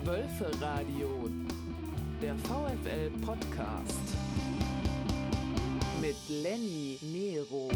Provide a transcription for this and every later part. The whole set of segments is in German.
Wölferadio, der VfL-Podcast mit Lenny Nero.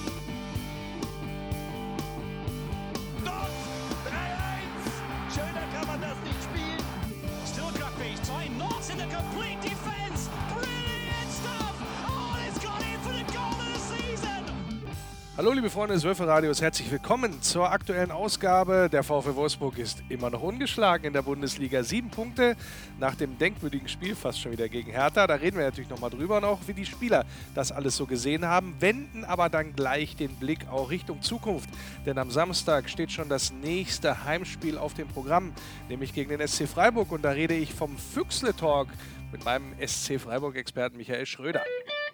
Dort 3-1! Schöner kann man das nicht spielen. Still got these time, not in the complete defense. Brilliant stuff! Oh, it's gone in for the goal of the season! Hallo liebe Freunde des Wölferadios, herzlich willkommen zur aktuellen Ausgabe. Der VfL Wolfsburg ist immer noch ungeschlagen in der Bundesliga. 7 Punkte nach dem denkwürdigen Spiel fast schon wieder gegen Hertha. Da reden wir natürlich nochmal drüber und auch wie die Spieler das alles so gesehen haben. Wenden aber dann gleich den Blick auch Richtung Zukunft. Denn am Samstag steht schon das nächste Heimspiel auf dem Programm, nämlich gegen den SC Freiburg. Und da rede ich vom Füchsle-Talk mit meinem SC Freiburg-Experten Michael Schröder.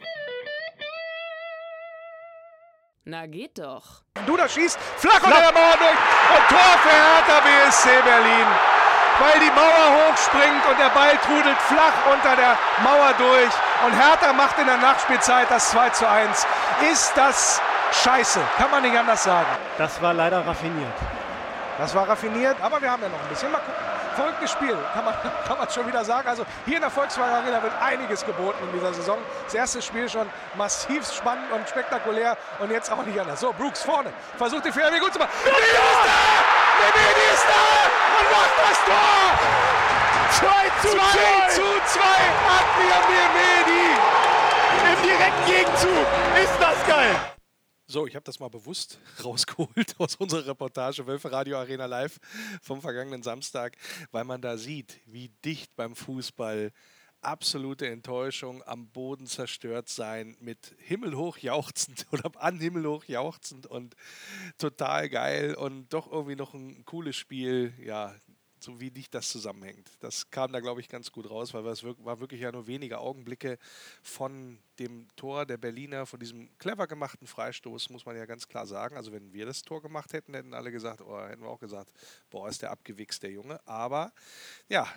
Na geht doch. Duda schießt flach unter der Mauer durch und Tor für Hertha BSC Berlin. Weil die Mauer hochspringt und der Ball trudelt flach unter der Mauer durch. Und Hertha macht in der Nachspielzeit das 2:1. Ist das scheiße, kann man nicht anders sagen. Das war leider raffiniert. Das war raffiniert, aber wir haben ja noch ein bisschen. Mal gucken. Verrücktes Spiel, kann man schon wieder sagen. Also hier in der Volkswagen Arena wird einiges geboten in dieser Saison. Das erste Spiel schon massiv spannend und spektakulär und jetzt auch nicht anders. So, Brooks vorne, versucht die Fähre gut zu machen. Memedi ist da! Memedi ist da! Und macht das Tor! 2:2 Adrian Memedi! Im direkten Gegenzug. Ist das geil! So, ich habe das mal bewusst rausgeholt aus unserer Reportage Wölferadio Arena Live vom vergangenen Samstag, weil man da sieht, wie dicht beim Fußball absolute Enttäuschung, am Boden zerstört sein, mit himmelhoch jauchzend oder an himmelhoch jauchzend und total geil und doch irgendwie noch ein cooles Spiel, ja, so wie dicht das zusammenhängt. Das kam da, glaube ich, ganz gut raus, weil es war wirklich ja nur wenige Augenblicke von dem Tor der Berliner, von diesem clever gemachten Freistoß, muss man ja ganz klar sagen. Also wenn wir das Tor gemacht hätten, hätten alle gesagt, oder hätten wir auch gesagt, boah, ist der abgewichst, der Junge. Aber ja,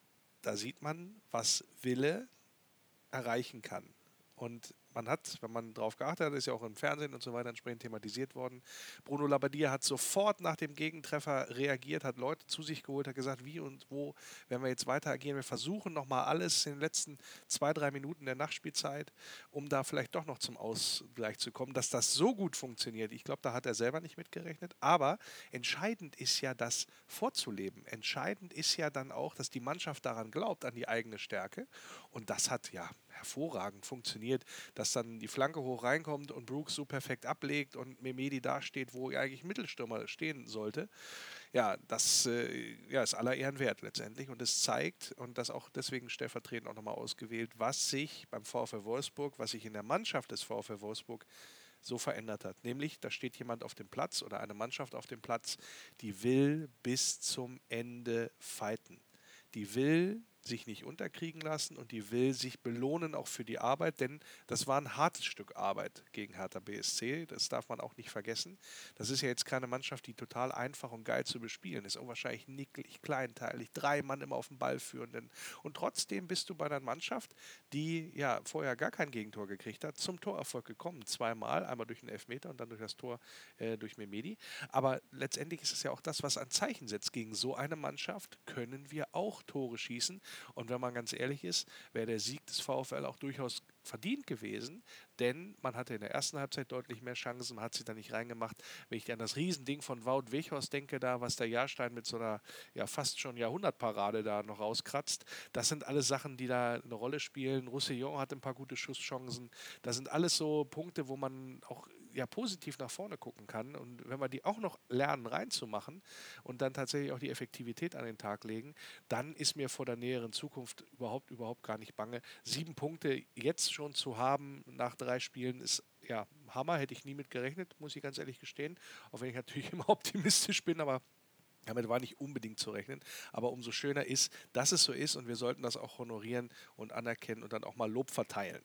da sieht man, was Wille erreichen kann. Und man hat, wenn man darauf geachtet hat, ist ja auch im Fernsehen und so weiter entsprechend thematisiert worden. Bruno Labbadia hat sofort nach dem Gegentreffer reagiert, hat Leute zu sich geholt, hat gesagt, wie und wo werden wir jetzt weiter agieren. Wir versuchen nochmal alles in den letzten 2-3 Minuten der Nachspielzeit, um da vielleicht doch noch zum Ausgleich zu kommen. Dass das so gut funktioniert, ich glaube, da hat er selber nicht mitgerechnet. Aber entscheidend ist ja, das vorzuleben. Entscheidend ist ja dann auch, dass die Mannschaft daran glaubt, an die eigene Stärke. Und das hat ja hervorragend funktioniert, dass dann die Flanke hoch reinkommt und Brooks so perfekt ablegt und Memedi da steht, wo eigentlich Mittelstürmer stehen sollte. Ja, das ist aller Ehren wert letztendlich und es zeigt, und das auch deswegen stellvertretend auch nochmal ausgewählt, was sich beim VfL Wolfsburg, was sich in der Mannschaft des VfL Wolfsburg so verändert hat. Nämlich, da steht jemand auf dem Platz oder eine Mannschaft auf dem Platz, die will bis zum Ende fighten. Die will sich nicht unterkriegen lassen und die will sich belohnen auch für die Arbeit, denn das war ein hartes Stück Arbeit gegen Hertha BSC, das darf man auch nicht vergessen. Das ist ja jetzt keine Mannschaft, die total einfach und geil zu bespielen ist, auch wahrscheinlich nicklig, kleinteilig, 3 Mann immer auf dem Ball führenden und trotzdem bist du bei einer Mannschaft, die ja vorher gar kein Gegentor gekriegt hat, zum Torerfolg gekommen, 2-mal, einmal durch den Elfmeter und dann durch das Tor durch Memedi, aber letztendlich ist es ja auch das, was ein Zeichen setzt, gegen so eine Mannschaft können wir auch Tore schießen. Und wenn man ganz ehrlich ist, wäre der Sieg des VfL auch durchaus verdient gewesen, denn man hatte in der ersten Halbzeit deutlich mehr Chancen, man hat sie da nicht reingemacht. Wenn ich an das Riesending von Wout Weghorst denke, da was der Jahrstein mit so einer ja fast schon Jahrhundertparade da noch rauskratzt, das sind alles Sachen, die da eine Rolle spielen. Roussillon hat ein paar gute Schusschancen. Das sind alles so Punkte, wo man auch ja positiv nach vorne gucken kann und wenn wir die auch noch lernen reinzumachen und dann tatsächlich auch die Effektivität an den Tag legen, dann ist mir vor der näheren Zukunft überhaupt gar nicht bange. 7 Punkte jetzt schon zu haben nach 3 Spielen ist ja Hammer, hätte ich nie mit gerechnet, muss ich ganz ehrlich gestehen, auch wenn ich natürlich immer optimistisch bin, aber damit war nicht unbedingt zu rechnen, aber umso schöner ist, dass es so ist und wir sollten das auch honorieren und anerkennen und dann auch mal Lob verteilen.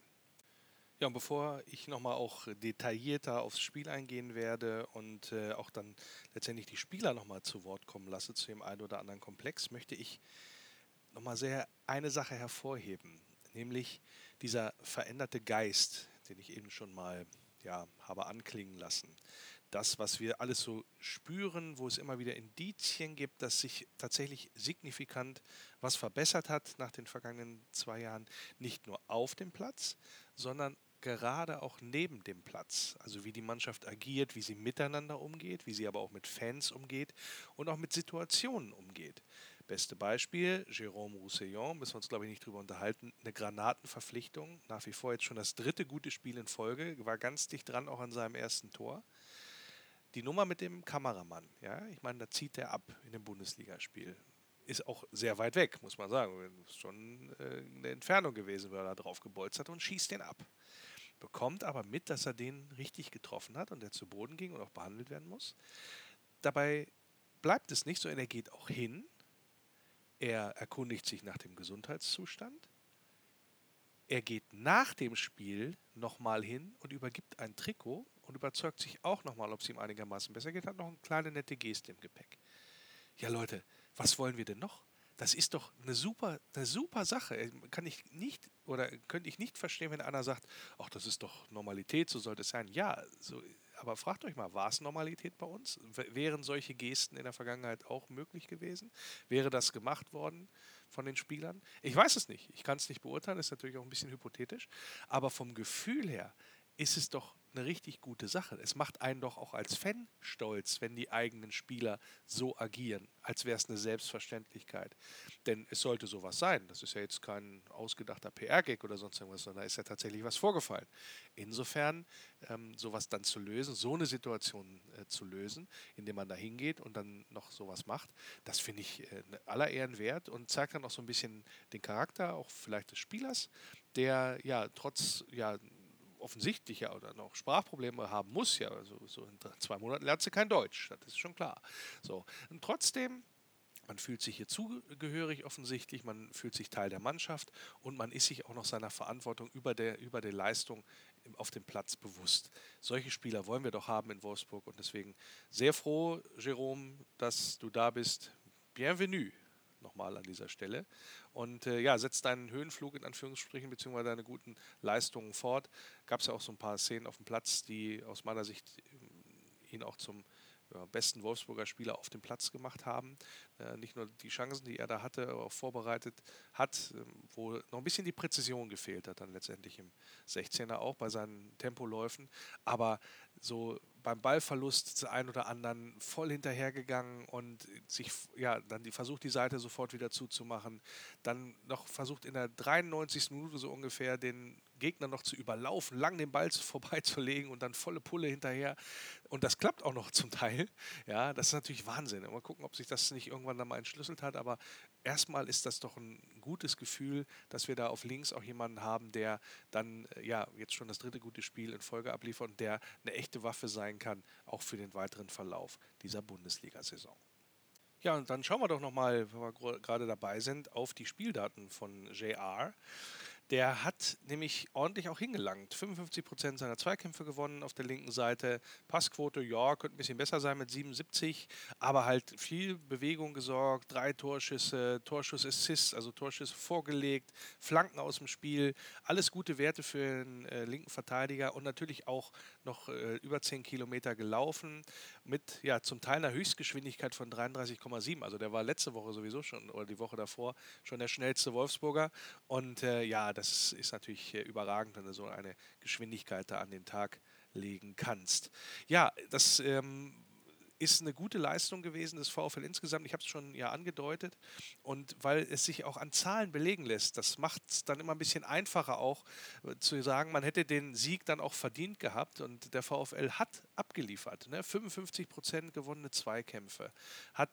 Ja, und bevor ich nochmal auch detaillierter aufs Spiel eingehen werde und auch dann letztendlich die Spieler nochmal zu Wort kommen lasse zu dem einen oder anderen Komplex, möchte ich nochmal sehr eine Sache hervorheben, nämlich dieser veränderte Geist, den ich eben schon mal habe anklingen lassen. Das, was wir alles so spüren, wo es immer wieder Indizien gibt, dass sich tatsächlich signifikant was verbessert hat nach den vergangenen 2 Jahren, nicht nur auf dem Platz, sondern gerade auch neben dem Platz. Also wie die Mannschaft agiert, wie sie miteinander umgeht, wie sie aber auch mit Fans umgeht und auch mit Situationen umgeht. Beste Beispiel, Jérôme Roussillon, müssen wir uns glaube ich nicht drüber unterhalten, eine Granatenverpflichtung, nach wie vor jetzt schon das 3. gute Spiel in Folge, war ganz dicht dran auch an seinem ersten Tor. Die Nummer mit dem Kameramann, ja, ich meine, da zieht er ab in dem Bundesligaspiel. Ist auch sehr weit weg, muss man sagen. Ist schon eine Entfernung gewesen, weil er da drauf gebolzt hat und schießt den ab. Bekommt aber mit, dass er den richtig getroffen hat und der zu Boden ging und auch behandelt werden muss. Dabei bleibt es nicht so, er geht auch hin. Er erkundigt sich nach dem Gesundheitszustand. Er geht nach dem Spiel nochmal hin und übergibt ein Trikot und überzeugt sich auch nochmal, ob es ihm einigermaßen besser geht. Hat noch eine kleine nette Geste im Gepäck. Ja Leute, was wollen wir denn noch? Das ist doch eine super Sache. Könnte ich nicht verstehen, wenn einer sagt, ach, das ist doch Normalität, so sollte es sein. Ja, so, aber fragt euch mal, war es Normalität bei uns? Wären solche Gesten in der Vergangenheit auch möglich gewesen? Wäre das gemacht worden von den Spielern? Ich weiß es nicht. Ich kann es nicht beurteilen, ist natürlich auch ein bisschen hypothetisch. Aber vom Gefühl her ist es doch eine richtig gute Sache. Es macht einen doch auch als Fan stolz, wenn die eigenen Spieler so agieren, als wäre es eine Selbstverständlichkeit. Denn es sollte sowas sein. Das ist ja jetzt kein ausgedachter PR-Gag oder sonst irgendwas, sondern da ist ja tatsächlich was vorgefallen. Insofern, sowas dann zu lösen, so eine Situation zu lösen, indem man da hingeht und dann noch sowas macht, das finde ich aller Ehren wert und zeigt dann auch so ein bisschen den Charakter, auch vielleicht des Spielers, der ja trotz offensichtlich ja oder noch Sprachprobleme haben muss, ja, also so in 2 Monaten lernt sie kein Deutsch, das ist schon klar. So. Und trotzdem, man fühlt sich hier zugehörig offensichtlich, man fühlt sich Teil der Mannschaft und man ist sich auch noch seiner Verantwortung über der Leistung auf dem Platz bewusst. Solche Spieler wollen wir doch haben in Wolfsburg und deswegen sehr froh, Jérôme, dass du da bist. Bienvenue nochmal an dieser Stelle. Und setzt deinen Höhenflug in Anführungsstrichen beziehungsweise deine guten Leistungen fort. Gab es ja auch so ein paar Szenen auf dem Platz, die aus meiner Sicht ihn auch zum besten Wolfsburger Spieler auf dem Platz gemacht haben. Nicht nur die Chancen, die er da hatte, aber auch vorbereitet hat, wo noch ein bisschen die Präzision gefehlt hat, dann letztendlich im 16er auch bei seinen Tempoläufen. Aber so beim Ballverlust der ein oder anderen voll hinterhergegangen und sich dann versucht, die Seite sofort wieder zuzumachen. Dann noch versucht in der 93. Minute so ungefähr den Gegner noch zu überlaufen, lang den Ball vorbeizulegen und dann volle Pulle hinterher. Und das klappt auch noch zum Teil. Ja, das ist natürlich Wahnsinn. Mal gucken, ob sich das nicht irgendwann dann mal entschlüsselt hat. Aber erstmal ist das doch ein gutes Gefühl, dass wir da auf links auch jemanden haben, der dann jetzt schon das 3. gute Spiel in Folge abliefert und der eine echte Waffe sein kann, auch für den weiteren Verlauf dieser Bundesliga-Saison. Ja, und dann schauen wir doch nochmal, wenn wir gerade dabei sind, auf die Spieldaten von JR. Der hat nämlich ordentlich auch hingelangt. 55% seiner Zweikämpfe gewonnen auf der linken Seite. Passquote, ja, könnte ein bisschen besser sein mit 77, aber halt viel Bewegung gesorgt, 3 Torschüsse, Torschussassists, also Torschüsse vorgelegt, Flanken aus dem Spiel, alles gute Werte für einen linken Verteidiger und natürlich auch noch über 10 Kilometer gelaufen mit zum Teil einer Höchstgeschwindigkeit von 33,7. Also der war letzte Woche sowieso schon oder die Woche davor schon der schnellste Wolfsburger und das ist natürlich überragend, wenn du so eine Geschwindigkeit da an den Tag legen kannst. Ja, das ist eine gute Leistung gewesen des VfL insgesamt. Ich habe es schon angedeutet. Und weil es sich auch an Zahlen belegen lässt, das macht es dann immer ein bisschen einfacher auch zu sagen, man hätte den Sieg dann auch verdient gehabt. Und der VfL hat abgeliefert. 55% gewonnene Zweikämpfe, hat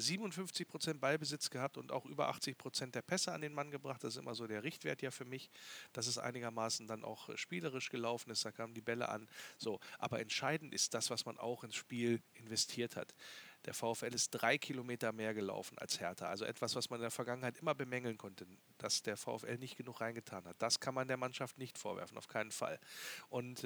57% Ballbesitz gehabt und auch über 80% der Pässe an den Mann gebracht. Das ist immer so der Richtwert für mich, dass es einigermaßen dann auch spielerisch gelaufen ist. Da kamen die Bälle an. So, aber entscheidend ist das, was man auch ins Spiel investiert hat. Der VfL ist 3 Kilometer mehr gelaufen als Hertha. Also etwas, was man in der Vergangenheit immer bemängeln konnte. dass der VfL nicht genug reingetan hat. Das kann man der Mannschaft nicht vorwerfen, auf keinen Fall. Und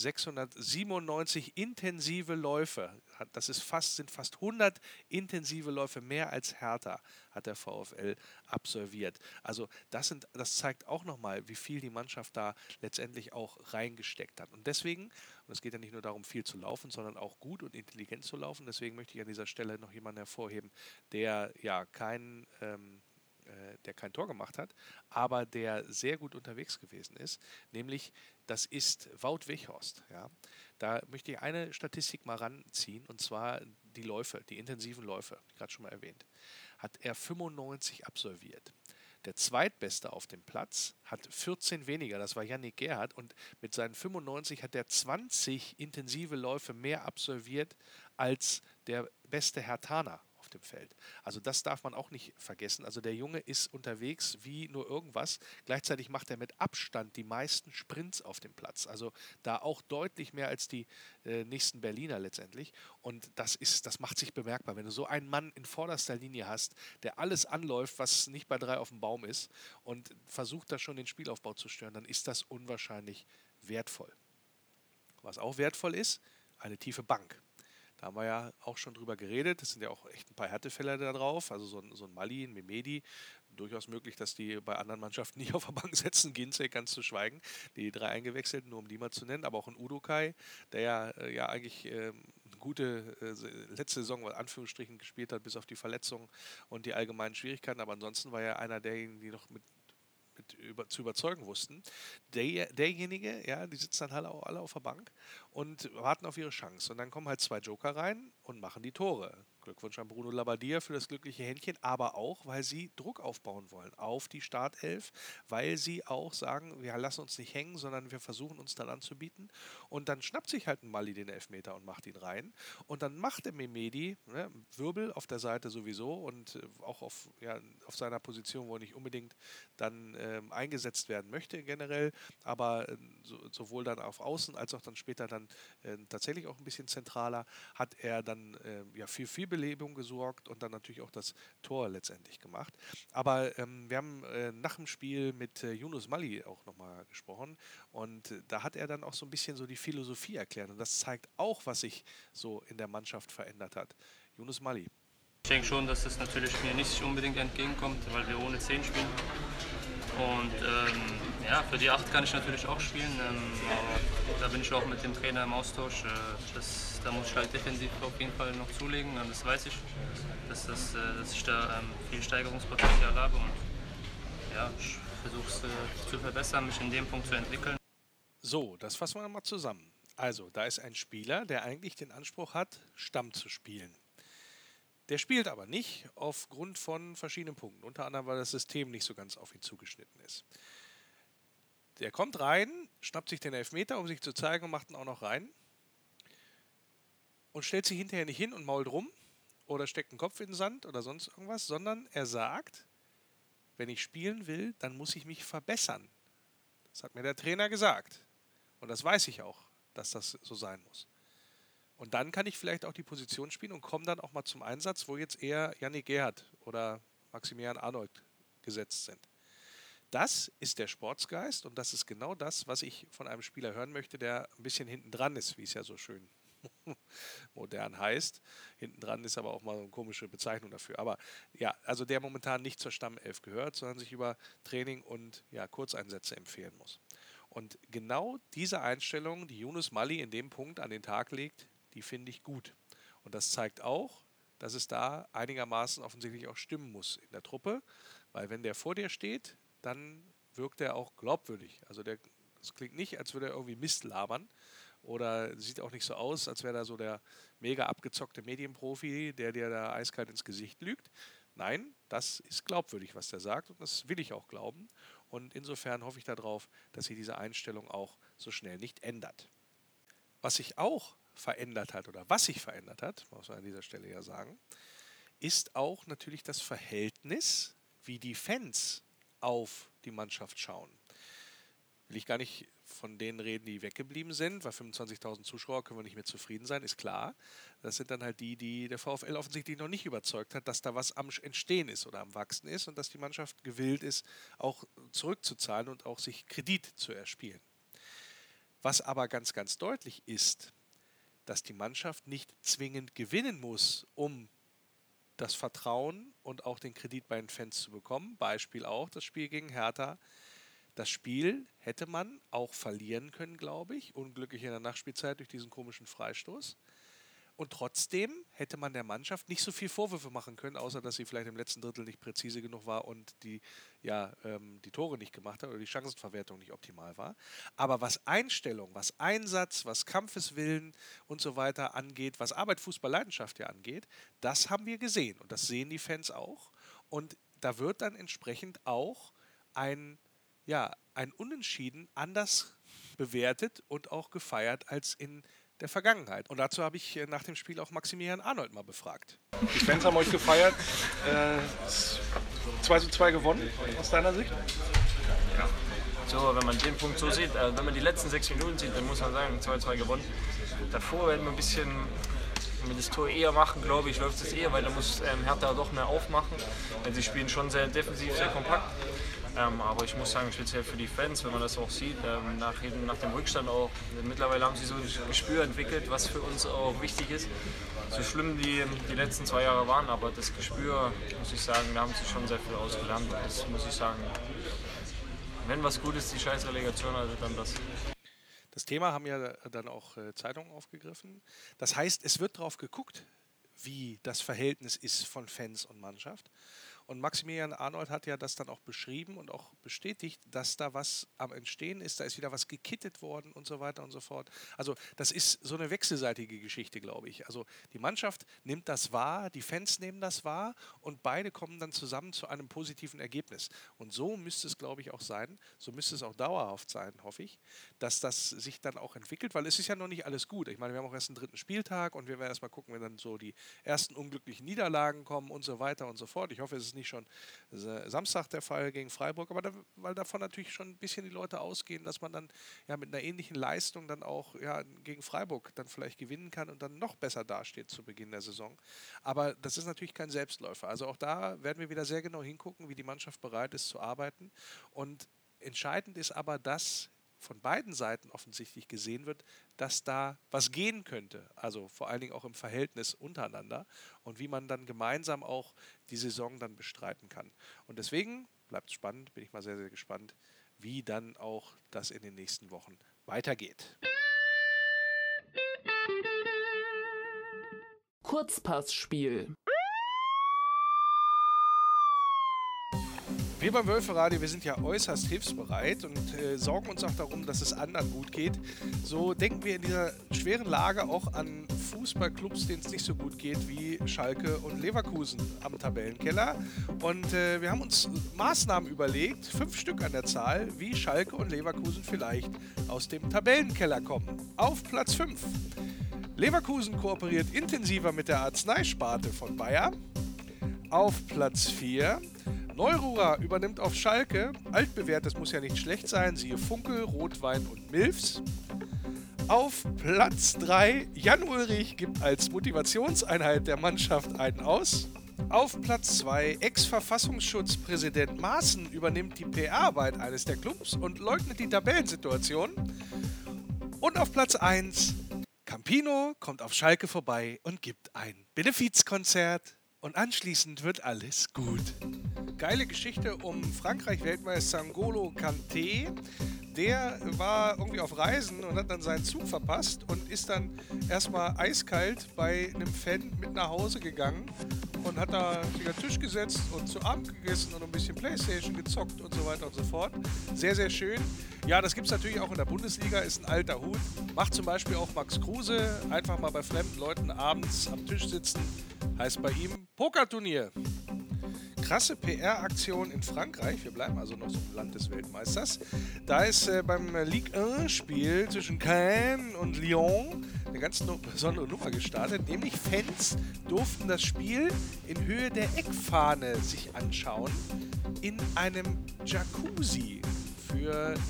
697 intensive Läufe, sind fast 100 intensive Läufe, mehr als Hertha hat der VfL absolviert. Also das zeigt auch nochmal, wie viel die Mannschaft da letztendlich auch reingesteckt hat. Und deswegen, und es geht ja nicht nur darum, viel zu laufen, sondern auch gut und intelligent zu laufen, deswegen möchte ich an dieser Stelle noch jemanden hervorheben, der ja kein Tor gemacht hat, aber der sehr gut unterwegs gewesen ist, nämlich das ist Wout Weghorst. Ja. Da möchte ich eine Statistik mal ranziehen, und zwar die Läufe, die intensiven Läufe, gerade schon mal erwähnt, hat er 95 absolviert. Der Zweitbeste auf dem Platz hat 14 weniger, das war Yannick Gerhardt, und mit seinen 95 hat er 20 intensive Läufe mehr absolviert als der beste Herthaner auf dem Feld. Also das darf man auch nicht vergessen. Also der Junge ist unterwegs wie nur irgendwas. Gleichzeitig macht er mit Abstand die meisten Sprints auf dem Platz. Also da auch deutlich mehr als die nächsten Berliner letztendlich. Und das macht sich bemerkbar. Wenn du so einen Mann in vorderster Linie hast, der alles anläuft, was nicht bei 3 auf dem Baum ist, und versucht da schon den Spielaufbau zu stören, dann ist das unwahrscheinlich wertvoll. Was auch wertvoll ist, eine tiefe Bank. Da haben wir ja auch schon drüber geredet. Es sind ja auch echt ein paar Härtefälle da drauf. Also so ein Mali, ein Memedi. Durchaus möglich, dass die bei anderen Mannschaften nicht auf der Bank setzen. Ginzek, ganz zu schweigen. Die 3 Eingewechselten, nur um die mal zu nennen. Aber auch ein Udokai, der ja eigentlich eine gute letzte Saison, in Anführungsstrichen, gespielt hat, bis auf die Verletzungen und die allgemeinen Schwierigkeiten. Aber ansonsten war er einer derjenigen, die noch zu überzeugen wussten. Derjenige, ja, die sitzen dann halt alle auf der Bank und warten auf ihre Chance. Und dann kommen halt 2 Joker rein und machen die Tore. Glückwunsch an Bruno Labbadia für das glückliche Händchen, aber auch, weil sie Druck aufbauen wollen auf die Startelf, weil sie auch sagen, wir lassen uns nicht hängen, sondern wir versuchen uns dann anzubieten. Und dann schnappt sich halt ein Mali den Elfmeter und macht ihn rein. Und dann macht der Memedi, ne, Wirbel auf der Seite sowieso und auch auf seiner Position, wo er nicht unbedingt dann eingesetzt werden möchte generell, aber sowohl dann auf Außen als auch dann später dann tatsächlich auch ein bisschen zentraler, hat er dann für viel Belebung gesorgt und dann natürlich auch das Tor letztendlich gemacht. Aber wir haben nach dem Spiel mit Yunus Mali auch nochmal gesprochen, und da hat er dann auch so ein bisschen so die Philosophie erklärt, und das zeigt auch, was sich so in der Mannschaft verändert hat. Yunus Mali. Ich denke schon, dass es natürlich mir nicht unbedingt entgegenkommt, weil wir ohne 10 spielen. Und für die 8 kann ich natürlich auch spielen, aber da bin ich auch mit dem Trainer im Austausch. Da muss ich halt defensiv auf jeden Fall noch zulegen, das weiß ich, dass ich da viel Steigerungspotenzial habe. Und ja, ich versuche es zu verbessern, mich in dem Punkt zu entwickeln. So, das fassen wir mal zusammen. Also, da ist ein Spieler, der eigentlich den Anspruch hat, Stamm zu spielen. Der spielt aber nicht aufgrund von verschiedenen Punkten. Unter anderem, weil das System nicht so ganz auf ihn zugeschnitten ist. Der kommt rein, schnappt sich den Elfmeter, um sich zu zeigen, und macht ihn auch noch rein. Und stellt sich hinterher nicht hin und mault rum oder steckt einen Kopf in den Sand oder sonst irgendwas, sondern er sagt, wenn ich spielen will, dann muss ich mich verbessern. Das hat mir der Trainer gesagt. Und das weiß ich auch, dass das so sein muss. Und dann kann ich vielleicht auch die Position spielen und komme dann auch mal zum Einsatz, wo jetzt eher Yannick Gerhardt oder Maximilian Arnold gesetzt sind. Das ist der Sportsgeist, und das ist genau das, was ich von einem Spieler hören möchte, der ein bisschen hinten dran ist, wie es ja so schön modern heißt. Hinten dran ist aber auch mal so eine komische Bezeichnung dafür. Aber ja, also der momentan nicht zur Stammelf gehört, sondern sich über Training und Kurzeinsätze empfehlen muss. Und genau diese Einstellung, die Yunus Mali in dem Punkt an den Tag legt, die finde ich gut. Und das zeigt auch, dass es da einigermaßen offensichtlich auch stimmen muss in der Truppe, weil wenn der vor dir steht, dann wirkt er auch glaubwürdig. Also das klingt nicht, als würde er irgendwie Mist labern, oder sieht auch nicht so aus, als wäre da so der mega abgezockte Medienprofi, der dir da eiskalt ins Gesicht lügt. Nein, das ist glaubwürdig, was der sagt, und das will ich auch glauben. Und insofern hoffe ich darauf, dass sich diese Einstellung auch so schnell nicht ändert. Was sich auch verändert hat, oder was sich verändert hat, muss man an dieser Stelle ja sagen, ist auch natürlich das Verhältnis, wie die Fans auf die Mannschaft schauen. Will ich gar nicht von denen reden, die weggeblieben sind, weil 25.000 Zuschauer können wir nicht mehr zufrieden sein, ist klar. Das sind dann halt die der VfL offensichtlich noch nicht überzeugt hat, dass da was am Entstehen ist oder am Wachsen ist und dass die Mannschaft gewillt ist, auch zurückzuzahlen und auch sich Kredit zu erspielen. Was aber ganz, ganz deutlich ist, dass die Mannschaft nicht zwingend gewinnen muss, um das Vertrauen und auch den Kredit bei den Fans zu bekommen. Beispiel auch das Spiel gegen Hertha. Das Spiel hätte man auch verlieren können, glaube ich, unglücklich in der Nachspielzeit durch diesen komischen Freistoß. Und trotzdem hätte man der Mannschaft nicht so viel Vorwürfe machen können, außer dass sie vielleicht im letzten Drittel nicht präzise genug war und die Tore nicht gemacht hat oder die Chancenverwertung nicht optimal war. Aber was Einstellung, was Einsatz, was Kampfeswillen und so weiter angeht, was Arbeit, Fußball, Leidenschaft ja angeht, das haben wir gesehen und das sehen die Fans auch. Und da wird dann entsprechend auch ein Unentschieden anders bewertet und auch gefeiert als in der Vergangenheit. Und dazu habe ich nach dem Spiel auch Maximilian Arnold mal befragt. Die Fans haben euch gefeiert. 2:2 gewonnen, aus deiner Sicht? Ja, so, wenn man den Punkt so sieht, wenn man die letzten 6 Minuten sieht, dann muss man sagen, 2:2 gewonnen. Davor werden wir ein bisschen das Tor eher machen, glaube ich, läuft es eher, weil da muss Hertha doch mehr aufmachen. Sie spielen schon sehr defensiv, sehr kompakt. Aber ich muss sagen, speziell für die Fans, wenn man das auch sieht, nach dem Rückstand auch, mittlerweile haben sie so ein Gespür entwickelt, was für uns auch wichtig ist. So schlimm die letzten 2 Jahre waren, aber das Gespür, muss ich sagen, da haben sie schon sehr viel ausgelernt. Das muss ich sagen, wenn was gut ist, die Scheißrelegation, also dann das. Das Thema haben ja dann auch Zeitungen aufgegriffen. Das heißt, es wird darauf geguckt, wie das Verhältnis ist von Fans und Mannschaft. Und Maximilian Arnold hat ja das dann auch beschrieben und auch bestätigt, dass da was am Entstehen ist, da ist wieder was gekittet worden und so weiter und so fort. Also das ist so eine wechselseitige Geschichte, glaube ich. Also die Mannschaft nimmt das wahr, die Fans nehmen das wahr und beide kommen dann zusammen zu einem positiven Ergebnis. Und so müsste es, glaube ich, auch sein, so müsste es auch dauerhaft sein, hoffe ich, dass das sich dann auch entwickelt, weil es ist ja noch nicht alles gut. Ich meine, wir haben auch erst einen 3. Spieltag und wir werden erst mal gucken, wenn dann so die ersten unglücklichen Niederlagen kommen und so weiter und so fort. Ich hoffe, es ist nicht schon Samstag der Fall gegen Freiburg, aber weil davon natürlich schon ein bisschen die Leute ausgehen, dass man dann ja mit einer ähnlichen Leistung dann auch gegen Freiburg dann vielleicht gewinnen kann und dann noch besser dasteht zu Beginn der Saison. Aber das ist natürlich kein Selbstläufer. Also auch da werden wir wieder sehr genau hingucken, wie die Mannschaft bereit ist zu arbeiten. Und entscheidend ist aber, dass von beiden Seiten offensichtlich gesehen wird, dass da was gehen könnte. Also vor allen Dingen auch im Verhältnis untereinander und wie man dann gemeinsam auch die Saison dann bestreiten kann. Und deswegen bleibt es spannend, bin ich mal sehr, sehr gespannt, wie dann auch das in den nächsten Wochen weitergeht. Kurzpassspiel. Wir beim Wölferadio, wir sind ja äußerst hilfsbereit und sorgen uns auch darum, dass es anderen gut geht. So denken wir in dieser schweren Lage auch an Fußballclubs, denen es nicht so gut geht, wie Schalke und Leverkusen am Tabellenkeller. Und wir haben uns Maßnahmen überlegt, 5 Stück an der Zahl, wie Schalke und Leverkusen vielleicht aus dem Tabellenkeller kommen. Auf Platz 5. Leverkusen kooperiert intensiver mit der Arzneisparte von Bayer. Auf Platz 4. Neururer übernimmt auf Schalke. Altbewährtes muss ja nicht schlecht sein. Siehe Funkel, Rotwein und Milfs. Auf Platz 3. Jan Ulrich gibt als Motivationseinheit der Mannschaft einen aus. Auf Platz 2. Ex-Verfassungsschutzpräsident Maaßen übernimmt die PR-Arbeit eines der Clubs und leugnet die Tabellensituation. Und auf Platz 1. Campino kommt auf Schalke vorbei und gibt ein Benefizkonzert. Und anschließend wird alles gut. Geile Geschichte um Frankreich-Weltmeister N'Golo Kanté. Der war irgendwie auf Reisen und hat dann seinen Zug verpasst und ist dann erstmal eiskalt bei einem Fan mit nach Hause gegangen und hat da sich an den Tisch gesetzt und zu Abend gegessen und ein bisschen Playstation gezockt und so weiter und so fort. Sehr, sehr schön. Ja, das gibt es natürlich auch in der Bundesliga, ist ein alter Hut. Macht zum Beispiel auch Max Kruse, einfach mal bei fremden Leuten abends am Tisch sitzen. Heißt bei ihm Pokerturnier. Krasse PR-Aktion in Frankreich. Wir bleiben also noch so im Land des Weltmeisters. Da ist beim Ligue 1-Spiel zwischen Caen und Lyon eine ganz besondere Nummer gestartet. Nämlich Fans durften das Spiel in Höhe der Eckfahne sich anschauen. In einem Jacuzzi für die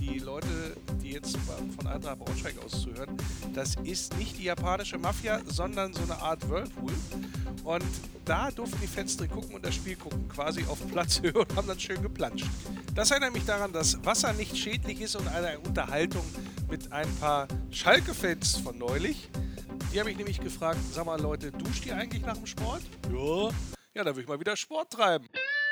die Leute, die jetzt von Eintracht Braunschweig aus zuhören, das ist nicht die japanische Mafia, sondern so eine Art Whirlpool. Und da durften die Fans drin gucken und das Spiel gucken, quasi auf Platzhöhe und haben dann schön geplanscht. Das erinnert mich daran, dass Wasser nicht schädlich ist und eine Unterhaltung mit ein paar Schalke-Fans von neulich. Die habe ich nämlich gefragt, sag mal Leute, duscht ihr eigentlich nach dem Sport? Ja. Ja, dann will ich mal wieder Sport treiben.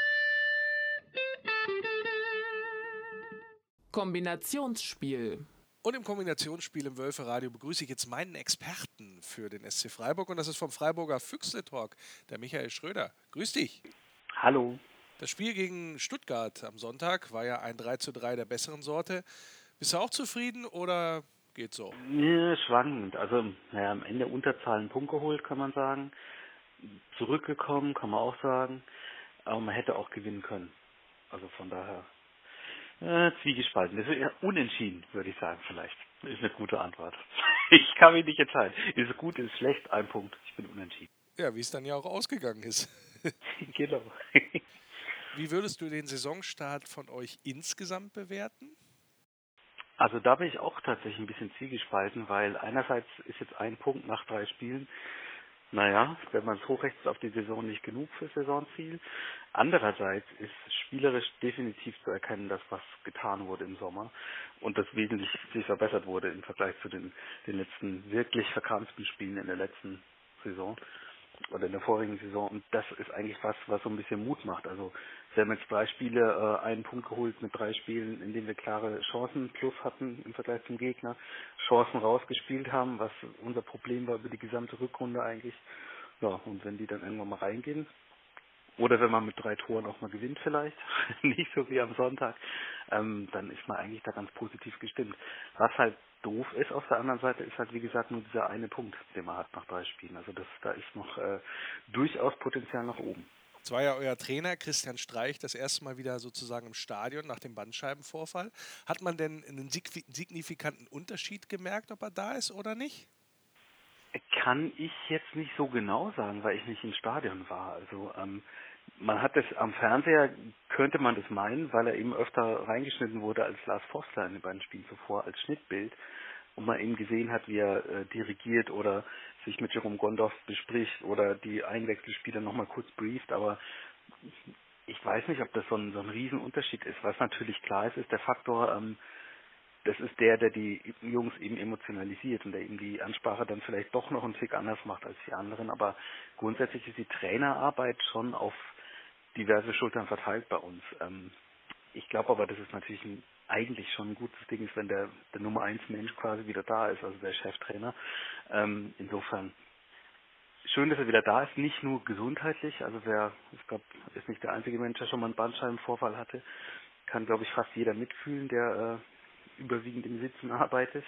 Kombinationsspiel. Und im Kombinationsspiel im Wölfe-Radio begrüße ich jetzt meinen Experten für den SC Freiburg. Und das ist vom Freiburger Füchsle-Talk, der Michael Schröder. Grüß dich. Hallo. Das Spiel gegen Stuttgart am Sonntag war ja ein 3:3 der besseren Sorte. Bist du auch zufrieden oder geht so? Ja, schwankend. Also, am Ende Unterzahl einen Punkt geholt, kann man sagen. Zurückgekommen, kann man auch sagen. Aber man hätte auch gewinnen können. Also von daher zwiegespalten. Das ist eher unentschieden, würde ich sagen, vielleicht. Das ist eine gute Antwort. Ich kann mich nicht entscheiden. Ist es gut, ist es schlecht? Ein Punkt. Ich bin unentschieden. Ja, wie es dann ja auch ausgegangen ist. Genau. Wie würdest du den Saisonstart von euch insgesamt bewerten? Also da bin ich auch tatsächlich ein bisschen zwiegespalten, weil einerseits ist jetzt ein Punkt nach 3 Spielen, naja, wenn man es hochrechnet auf die Saison nicht genug für Saisonziel. Andererseits ist spielerisch definitiv zu erkennen, dass was getan wurde im Sommer und das wesentlich sich verbessert wurde im Vergleich zu den letzten wirklich verkrampften Spielen in der letzten Saison oder in der vorigen Saison. Und das ist eigentlich was so ein bisschen Mut macht. Also wir haben jetzt 3 Spiele, einen Punkt geholt mit 3 Spielen, in denen wir klare Chancen plus hatten im Vergleich zum Gegner, Chancen rausgespielt haben, was unser Problem war über die gesamte Rückrunde eigentlich. Ja, und wenn die dann irgendwann mal reingehen, oder wenn man mit 3 Toren auch mal gewinnt vielleicht, nicht so wie am Sonntag, dann ist man eigentlich da ganz positiv gestimmt. Was halt doof ist auf der anderen Seite, ist halt wie gesagt nur dieser eine Punkt, den man hat nach 3 Spielen. Also da ist noch durchaus Potenzial nach oben. Es war ja euer Trainer Christian Streich das erste Mal wieder sozusagen im Stadion nach dem Bandscheibenvorfall. Hat man denn einen signifikanten Unterschied gemerkt, ob er da ist oder nicht? Kann ich jetzt nicht so genau sagen, weil ich nicht im Stadion war. Also man hat das am Fernseher, könnte man das meinen, weil er eben öfter reingeschnitten wurde als Lars Forstler in den beiden Spielen zuvor als Schnittbild und man eben gesehen hat, wie er dirigiert oder sich mit Jerome Gondorf bespricht oder die Einwechselspieler nochmal kurz brieft, aber ich weiß nicht, ob das so ein Riesenunterschied ist. Was natürlich klar ist, ist der Faktor, das ist der die Jungs eben emotionalisiert und der eben die Ansprache dann vielleicht doch noch einen Tick anders macht als die anderen. Aber grundsätzlich ist die Trainerarbeit schon auf diverse Schultern verteilt bei uns. Ich glaube aber, dass es natürlich eigentlich schon ein gutes Ding ist, wenn der Nummer 1 Mensch quasi wieder da ist, also der Cheftrainer. Insofern schön, dass er wieder da ist, nicht nur gesundheitlich. Also ich glaube, ist nicht der einzige Mensch, der schon mal einen Bandscheibenvorfall hatte. Kann, glaube ich, fast jeder mitfühlen, der überwiegend im Sitzen arbeitet.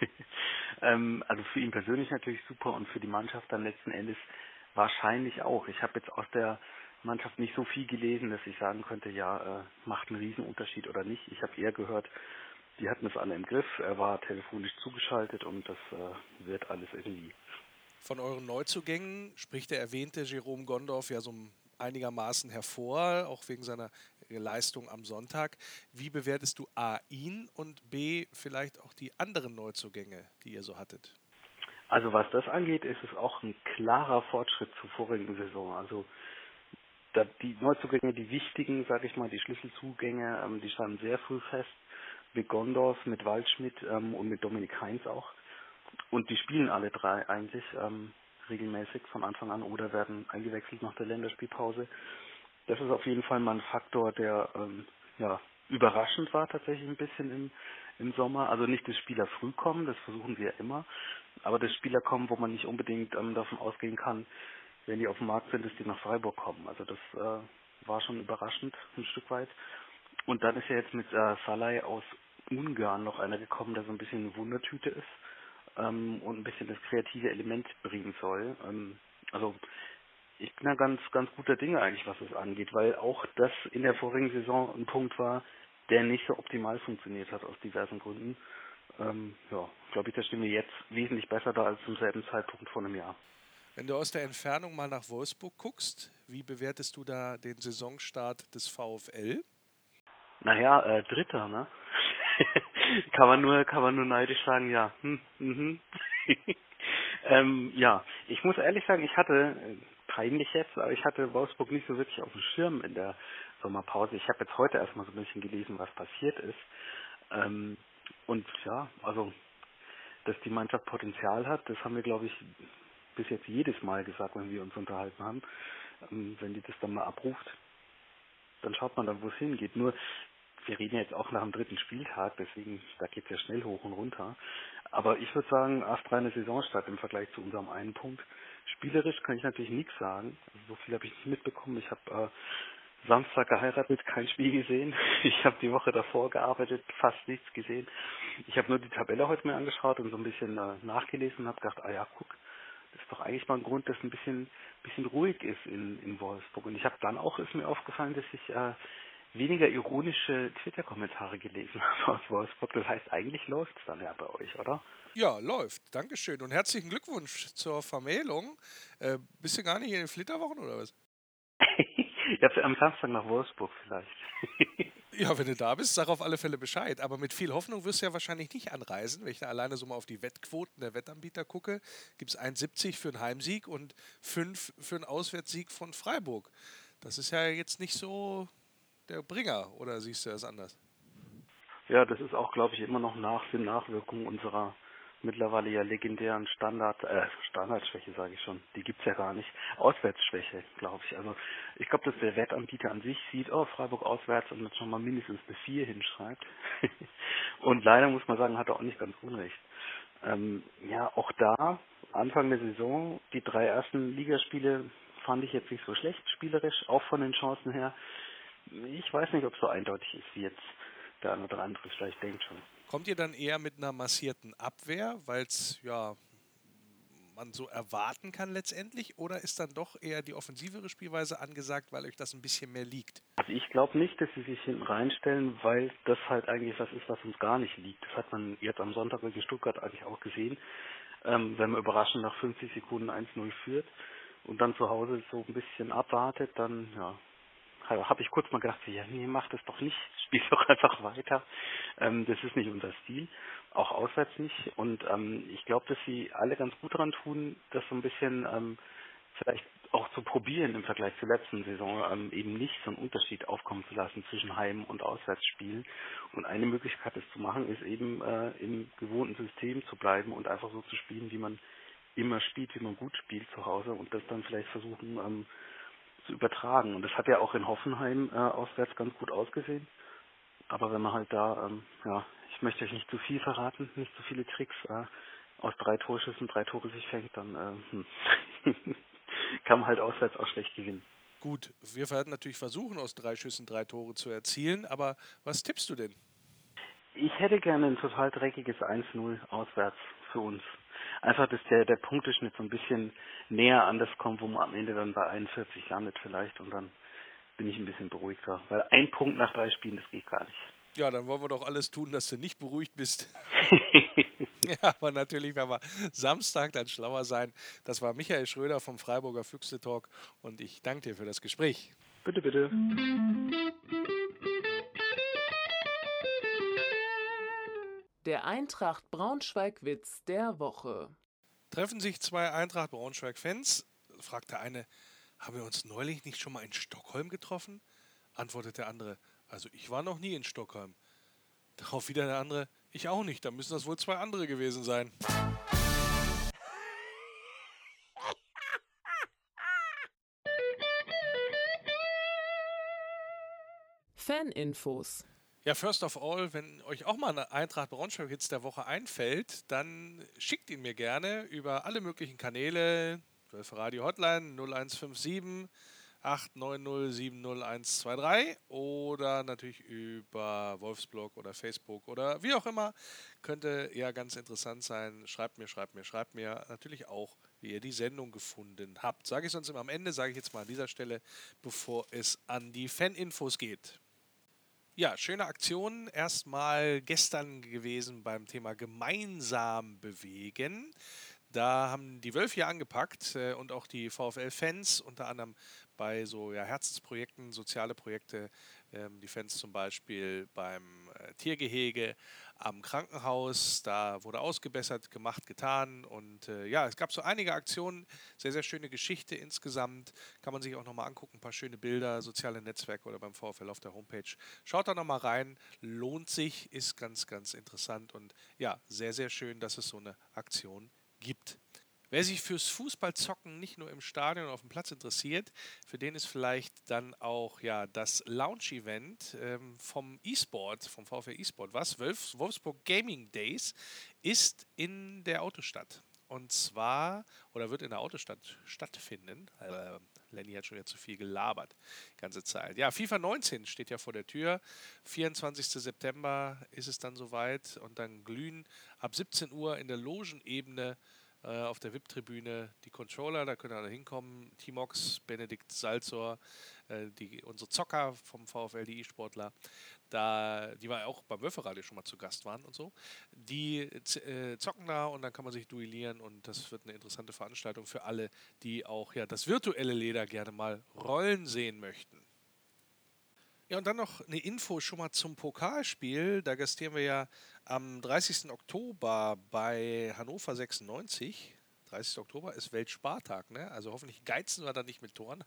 Also für ihn persönlich natürlich super und für die Mannschaft dann letzten Endes wahrscheinlich auch. Ich habe jetzt aus der Mannschaft nicht so viel gelesen, dass ich sagen könnte, ja, macht einen Riesenunterschied oder nicht. Ich habe eher gehört, die hatten es alle im Griff, er war telefonisch zugeschaltet und das wird alles irgendwie. Von euren Neuzugängen spricht der erwähnte Jerome Gondorf ja so einigermaßen hervor, auch wegen seiner Leistung am Sonntag. Wie bewertest du A, ihn und B, vielleicht auch die anderen Neuzugänge, die ihr so hattet? Also was das angeht, ist es auch ein klarer Fortschritt zur vorigen Saison. Also die Neuzugänge, die wichtigen, sage ich mal, die Schlüsselzugänge, die standen sehr früh fest. Mit Gondorf, mit Waldschmidt und mit Dominik Heinz auch. Und die spielen alle 3 eigentlich regelmäßig von Anfang an oder werden eingewechselt nach der Länderspielpause. Das ist auf jeden Fall mal ein Faktor, der überraschend war tatsächlich ein bisschen im Sommer. Also nicht, dass Spieler früh kommen, das versuchen wir ja immer, aber dass Spieler kommen, wo man nicht unbedingt davon ausgehen kann, wenn die auf dem Markt sind, dass die nach Freiburg kommen. Also das war schon überraschend ein Stück weit. Und dann ist ja jetzt mit Salai aus Ungarn noch einer gekommen, der so ein bisschen eine Wundertüte ist und ein bisschen das kreative Element bringen soll. Also ich bin da ganz, ganz guter Dinge eigentlich, was es angeht, weil auch das in der vorigen Saison ein Punkt war, der nicht so optimal funktioniert hat aus diversen Gründen. Glaube ich, da stehen wir jetzt wesentlich besser da als zum selben Zeitpunkt vor einem Jahr. Wenn du aus der Entfernung mal nach Wolfsburg guckst, wie bewertest du da den Saisonstart des VfL? Naja, Dritter, ne? Kann man nur neidisch sagen, ja. Ja, ich muss ehrlich sagen, ich hatte, peinlich jetzt, aber ich hatte Wolfsburg nicht so wirklich auf dem Schirm in der Sommerpause. Ich habe jetzt heute erstmal so ein bisschen gelesen, was passiert ist. Und ja, also, dass die Mannschaft Potenzial hat, das haben wir, glaube ich, bis jetzt jedes Mal gesagt, wenn wir uns unterhalten haben. Wenn die das dann mal abruft, dann schaut man dann, wo es hingeht. Nur, wir reden jetzt auch nach dem 3. Spieltag, deswegen, da geht es ja schnell hoch und runter. Aber ich würde sagen, astreine Saisonstart im Vergleich zu unserem einen Punkt. Spielerisch kann ich natürlich nichts sagen. Also so viel habe ich nicht mitbekommen. Ich habe Samstag geheiratet, kein Spiel gesehen. Ich habe die Woche davor gearbeitet, fast nichts gesehen. Ich habe nur die Tabelle heute mir angeschaut und so ein bisschen nachgelesen und habe gedacht, guck, das ist doch eigentlich mal ein Grund, dass ein bisschen ruhig ist in Wolfsburg. Und ich habe dann auch, ist mir aufgefallen, dass ich weniger ironische Twitter-Kommentare gelesen habe aus Wolfsburg. Das heißt, eigentlich läuft es dann ja bei euch, oder? Ja, läuft. Dankeschön. Und herzlichen Glückwunsch zur Vermählung. Bist du gar nicht in den Flitterwochen oder was? Ja, am Samstag nach Wolfsburg vielleicht. Ja, wenn du da bist, sag auf alle Fälle Bescheid. Aber mit viel Hoffnung wirst du ja wahrscheinlich nicht anreisen. Wenn ich da alleine so mal auf die Wettquoten der Wettanbieter gucke, gibt es 1,70 für einen Heimsieg und 5 für einen Auswärtssieg von Freiburg. Das ist ja jetzt nicht so der Bringer, oder siehst du das anders? Ja, das ist auch, glaube ich, immer noch Nachwirkung unserer mittlerweile ja legendären Standardschwäche, sage ich schon. Die gibt's ja gar nicht. Auswärtsschwäche, glaube ich. Also ich glaube, dass der Wettanbieter an sich sieht, Freiburg auswärts und dann schon mal mindestens eine 4 hinschreibt. Und leider muss man sagen, hat er auch nicht ganz unrecht. Ja, auch da, Anfang der Saison, die 3 ersten Ligaspiele fand ich jetzt nicht so schlecht, spielerisch, auch von den Chancen her. Ich weiß nicht, ob es so eindeutig ist, wie jetzt der eine oder andere vielleicht denkt schon. Kommt ihr dann eher mit einer massierten Abwehr, weil es ja man so erwarten kann letztendlich, oder ist dann doch eher die offensivere Spielweise angesagt, weil euch das ein bisschen mehr liegt? Also ich glaube nicht, dass sie sich hinten reinstellen, weil das halt eigentlich was ist, was uns gar nicht liegt. Das hat man jetzt am Sonntag gegen Stuttgart eigentlich auch gesehen. Wenn man überraschend nach 50 Sekunden 1-0 führt und dann zu Hause so ein bisschen abwartet, dann ja, habe ich kurz mal gedacht, ja, nee, mach das doch nicht, spiel doch einfach weiter. Das ist nicht unser Stil, auch auswärts nicht. Und ich glaube, dass sie alle ganz gut daran tun, das so ein bisschen vielleicht auch zu probieren im Vergleich zur letzten Saison, eben nicht so einen Unterschied aufkommen zu lassen zwischen Heim- und Auswärtsspielen. Und eine Möglichkeit, das zu machen, ist eben im gewohnten System zu bleiben und einfach so zu spielen, wie man immer spielt, wie man gut spielt zu Hause und das dann vielleicht versuchen zu übertragen. Und das hat ja auch in Hoffenheim auswärts ganz gut ausgesehen. Aber wenn man halt da, ich möchte euch nicht zu viel verraten, nicht zu viele Tricks, aus 3 Torschüssen 3 Tore sich fängt, dann kann man halt auswärts auch schlecht gewinnen. Gut, wir werden natürlich versuchen, aus 3 Schüssen 3 Tore zu erzielen, aber was tippst du denn? Ich hätte gerne ein total dreckiges 1-0 auswärts für uns. Einfach, dass der Punkteschnitt so ein bisschen näher an das kommt, wo man am Ende dann bei 41 landet vielleicht und dann bin ich ein bisschen beruhigter. Weil 1 Punkt nach 3 Spielen, das geht gar nicht. Ja, dann wollen wir doch alles tun, dass du nicht beruhigt bist. Ja, aber natürlich werden wir Samstag dann schlauer sein. Das war Michael Schröder vom Freiburger Füchse Talk und ich danke dir für das Gespräch. Bitte, bitte. Der Eintracht Braunschweig-Witz der Woche. Treffen sich 2 Eintracht Braunschweig-Fans, fragt der eine, haben wir uns neulich nicht schon mal in Stockholm getroffen? Antwortet der andere, also ich war noch nie in Stockholm. Darauf wieder der andere, ich auch nicht, da müssen das wohl 2 andere gewesen sein. Faninfos. Ja, first of all, wenn euch auch mal eine Eintracht Braunschweig-Witz der Woche einfällt, dann schickt ihn mir gerne über alle möglichen Kanäle. Wölfe Radio Hotline 0157 890 70123 oder natürlich über Wolfsblog oder Facebook oder wie auch immer. Könnte ja ganz interessant sein. Schreibt mir. Natürlich auch, wie ihr die Sendung gefunden habt. Sage ich sonst immer am Ende, sage ich jetzt mal an dieser Stelle, bevor es an die Faninfos geht. Ja, schöne Aktion. Erstmal gestern gewesen beim Thema gemeinsam bewegen. Da haben die Wölfe angepackt und auch die VfL-Fans, unter anderem bei so Herzensprojekten, soziale Projekte, die Fans zum Beispiel beim Tiergehege, am Krankenhaus, da wurde ausgebessert, gemacht, getan und es gab so einige Aktionen, sehr, sehr schöne Geschichte insgesamt, kann man sich auch nochmal angucken, ein paar schöne Bilder, soziale Netzwerke oder beim VfL auf der Homepage. Schaut da nochmal rein, lohnt sich, ist ganz, ganz interessant und ja, sehr, sehr schön, dass es so eine Aktion gibt. Wer sich fürs Fußballzocken nicht nur im Stadion und auf dem Platz interessiert, für den ist vielleicht dann auch das Launch-Event vom E-Sport, vom VfL E-Sport, Wolfsburg Gaming Days, ist in der Autostadt. Und zwar, oder wird in der Autostadt stattfinden. Lenny hat schon wieder zu viel gelabert, die ganze Zeit. Ja, FIFA 19 steht ja vor der Tür. 24. September ist es dann soweit. Und dann glühen ab 17 Uhr in der Logenebene auf der VIP-Tribüne die Controller, da können alle hinkommen. Timox, Benedikt Salzor, unsere Zocker vom VfL, die E-Sportler, die war auch beim Wölferadio schon mal zu Gast waren und so. Die zocken da und dann kann man sich duellieren und das wird eine interessante Veranstaltung für alle, die auch das virtuelle Leder gerne mal rollen sehen möchten. Ja, und dann noch eine Info schon mal zum Pokalspiel. Da gastieren wir ja am 30. Oktober bei Hannover 96. 30. Oktober ist Weltspartag, ne? Also hoffentlich geizen wir da nicht mit Toren.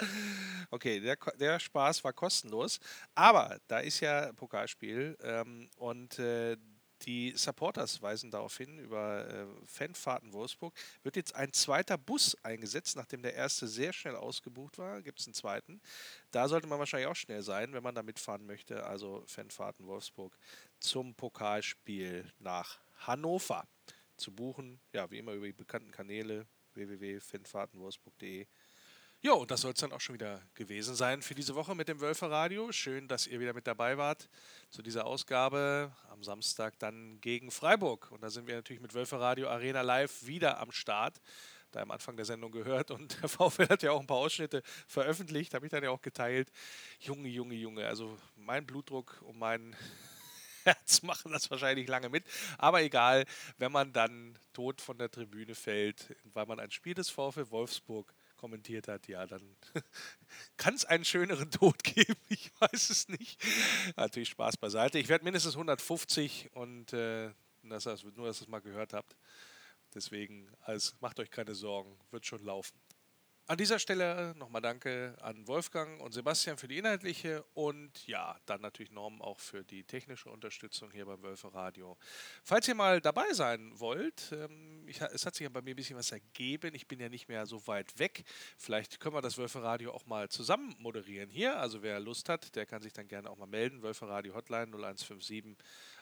Okay, der Spaß war kostenlos. Aber da ist ja Pokalspiel und die Supporters weisen darauf hin, über Fanfahrten Wolfsburg wird jetzt ein zweiter Bus eingesetzt, nachdem der erste sehr schnell ausgebucht war, gibt es einen zweiten. Da sollte man wahrscheinlich auch schnell sein, wenn man da mitfahren möchte, also Fanfahrten Wolfsburg zum Pokalspiel nach Hannover zu buchen. Ja, wie immer über die bekannten Kanäle www.fanfahrtenwolfsburg.de. Jo, und das soll es dann auch schon wieder gewesen sein für diese Woche mit dem Wölferadio. Schön, dass ihr wieder mit dabei wart zu dieser Ausgabe. Am Samstag dann gegen Freiburg. Und da sind wir natürlich mit Wölferadio Arena Live wieder am Start. Da am Anfang der Sendung gehört. Und der VfL hat ja auch ein paar Ausschnitte veröffentlicht. Habe ich dann ja auch geteilt. Junge. Also mein Blutdruck und mein Herz machen das wahrscheinlich lange mit. Aber egal, wenn man dann tot von der Tribüne fällt, weil man ein Spiel des VfL Wolfsburg kommentiert hat, ja, dann kann es einen schöneren Tod geben. Ich weiß es nicht. Natürlich Spaß beiseite. Ich werde mindestens 150 und nur, dass ihr es mal gehört habt. Deswegen, macht euch keine Sorgen, wird schon laufen. An dieser Stelle nochmal Danke an Wolfgang und Sebastian für die inhaltliche und ja, dann natürlich Norm auch für die technische Unterstützung hier beim Wölferadio. Falls ihr mal dabei sein wollt, es hat sich ja bei mir ein bisschen was ergeben, ich bin ja nicht mehr so weit weg, vielleicht können wir das Wölferadio auch mal zusammen moderieren hier, also wer Lust hat, der kann sich dann gerne auch mal melden, Wölferadio Hotline 0157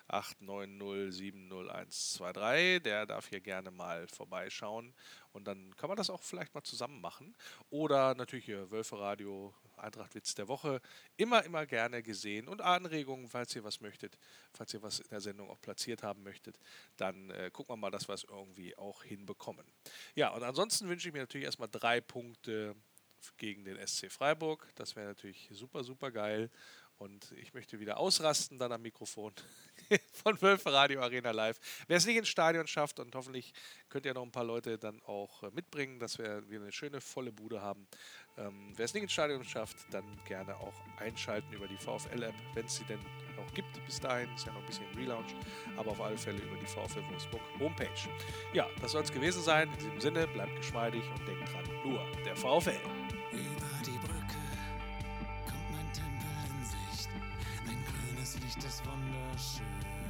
890 70123, der darf hier gerne mal vorbeischauen und dann kann man das auch vielleicht mal zusammen machen oder natürlich hier Wölferadio, Eintracht-Witz der Woche, immer gerne gesehen und Anregungen, falls ihr was möchtet, falls ihr was in der Sendung auch platziert haben möchtet, dann gucken wir mal, dass wir es irgendwie auch hinbekommen. Ja, und ansonsten wünsche ich mir natürlich erstmal 3 Punkte gegen den SC Freiburg, das wäre natürlich super geil. Und ich möchte wieder ausrasten dann am Mikrofon von Wölferadio Arena Live. Wer es nicht ins Stadion schafft und hoffentlich könnt ihr noch ein paar Leute dann auch mitbringen, dass wir wieder eine schöne, volle Bude haben. Wer es nicht ins Stadion schafft, dann gerne auch einschalten über die VfL-App, wenn es sie denn noch gibt. Bis dahin ist ja noch ein bisschen Relaunch, aber auf alle Fälle über die VfL Wolfsburg Homepage. Ja, das soll es gewesen sein. In diesem Sinne, bleibt geschmeidig und denkt dran, nur der VfL. Über die Brücke kommt mein Tempel in Sicht. Mein grünes Licht ist wunderschön.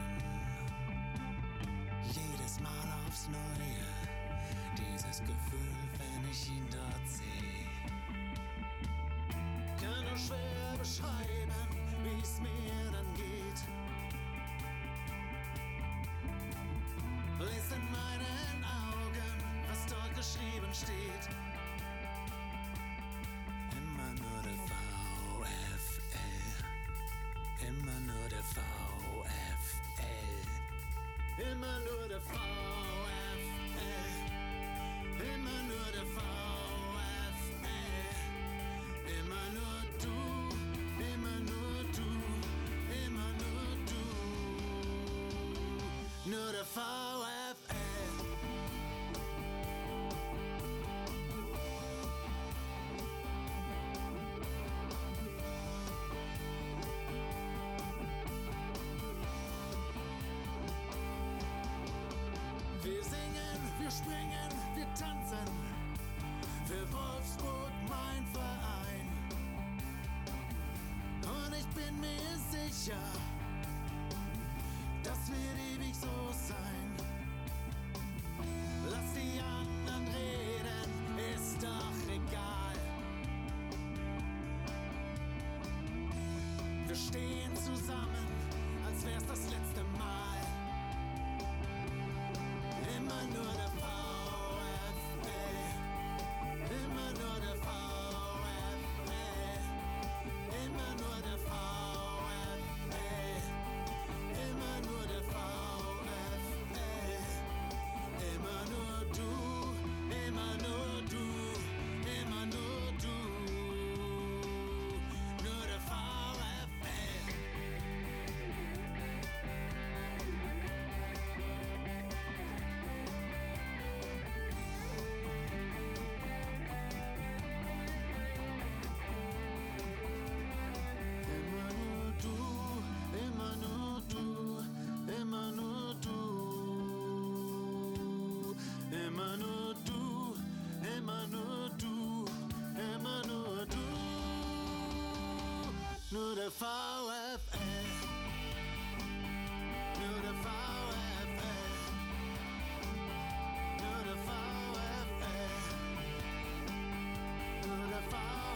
Jedes Mal aufs Neue, dieses Gefühl, wenn ich ihn dort sehe. Kann nur schwer beschreiben, wie es mir dann geht. Lies in meinen Augen, was dort geschrieben steht. Immer nur der VfL. Immer nur der VfL. Immer nur der VfL. Immer nur der VfL. Immer nur du. Immer nur du. Immer nur du. Nur der VfL. springen, wir tanzen, für Wolfsburg mein Verein. Und ich bin mir sicher, das wird ewig so sein. Lass die anderen reden, ist doch egal. Wir stehen zusammen, als wär's das letzte Mal. Immer nur der VfL, immer nur der VfL, immer nur der VfL, immer nur der VfL, immer nur du, immer nur du, immer nur du, nur der VfL. Immer nur du, immer nur du, immer nur du, immer nur du, immer nur du, immer nur du, nur der VfL, nur der VfL, nur der VfL, nur der VfL.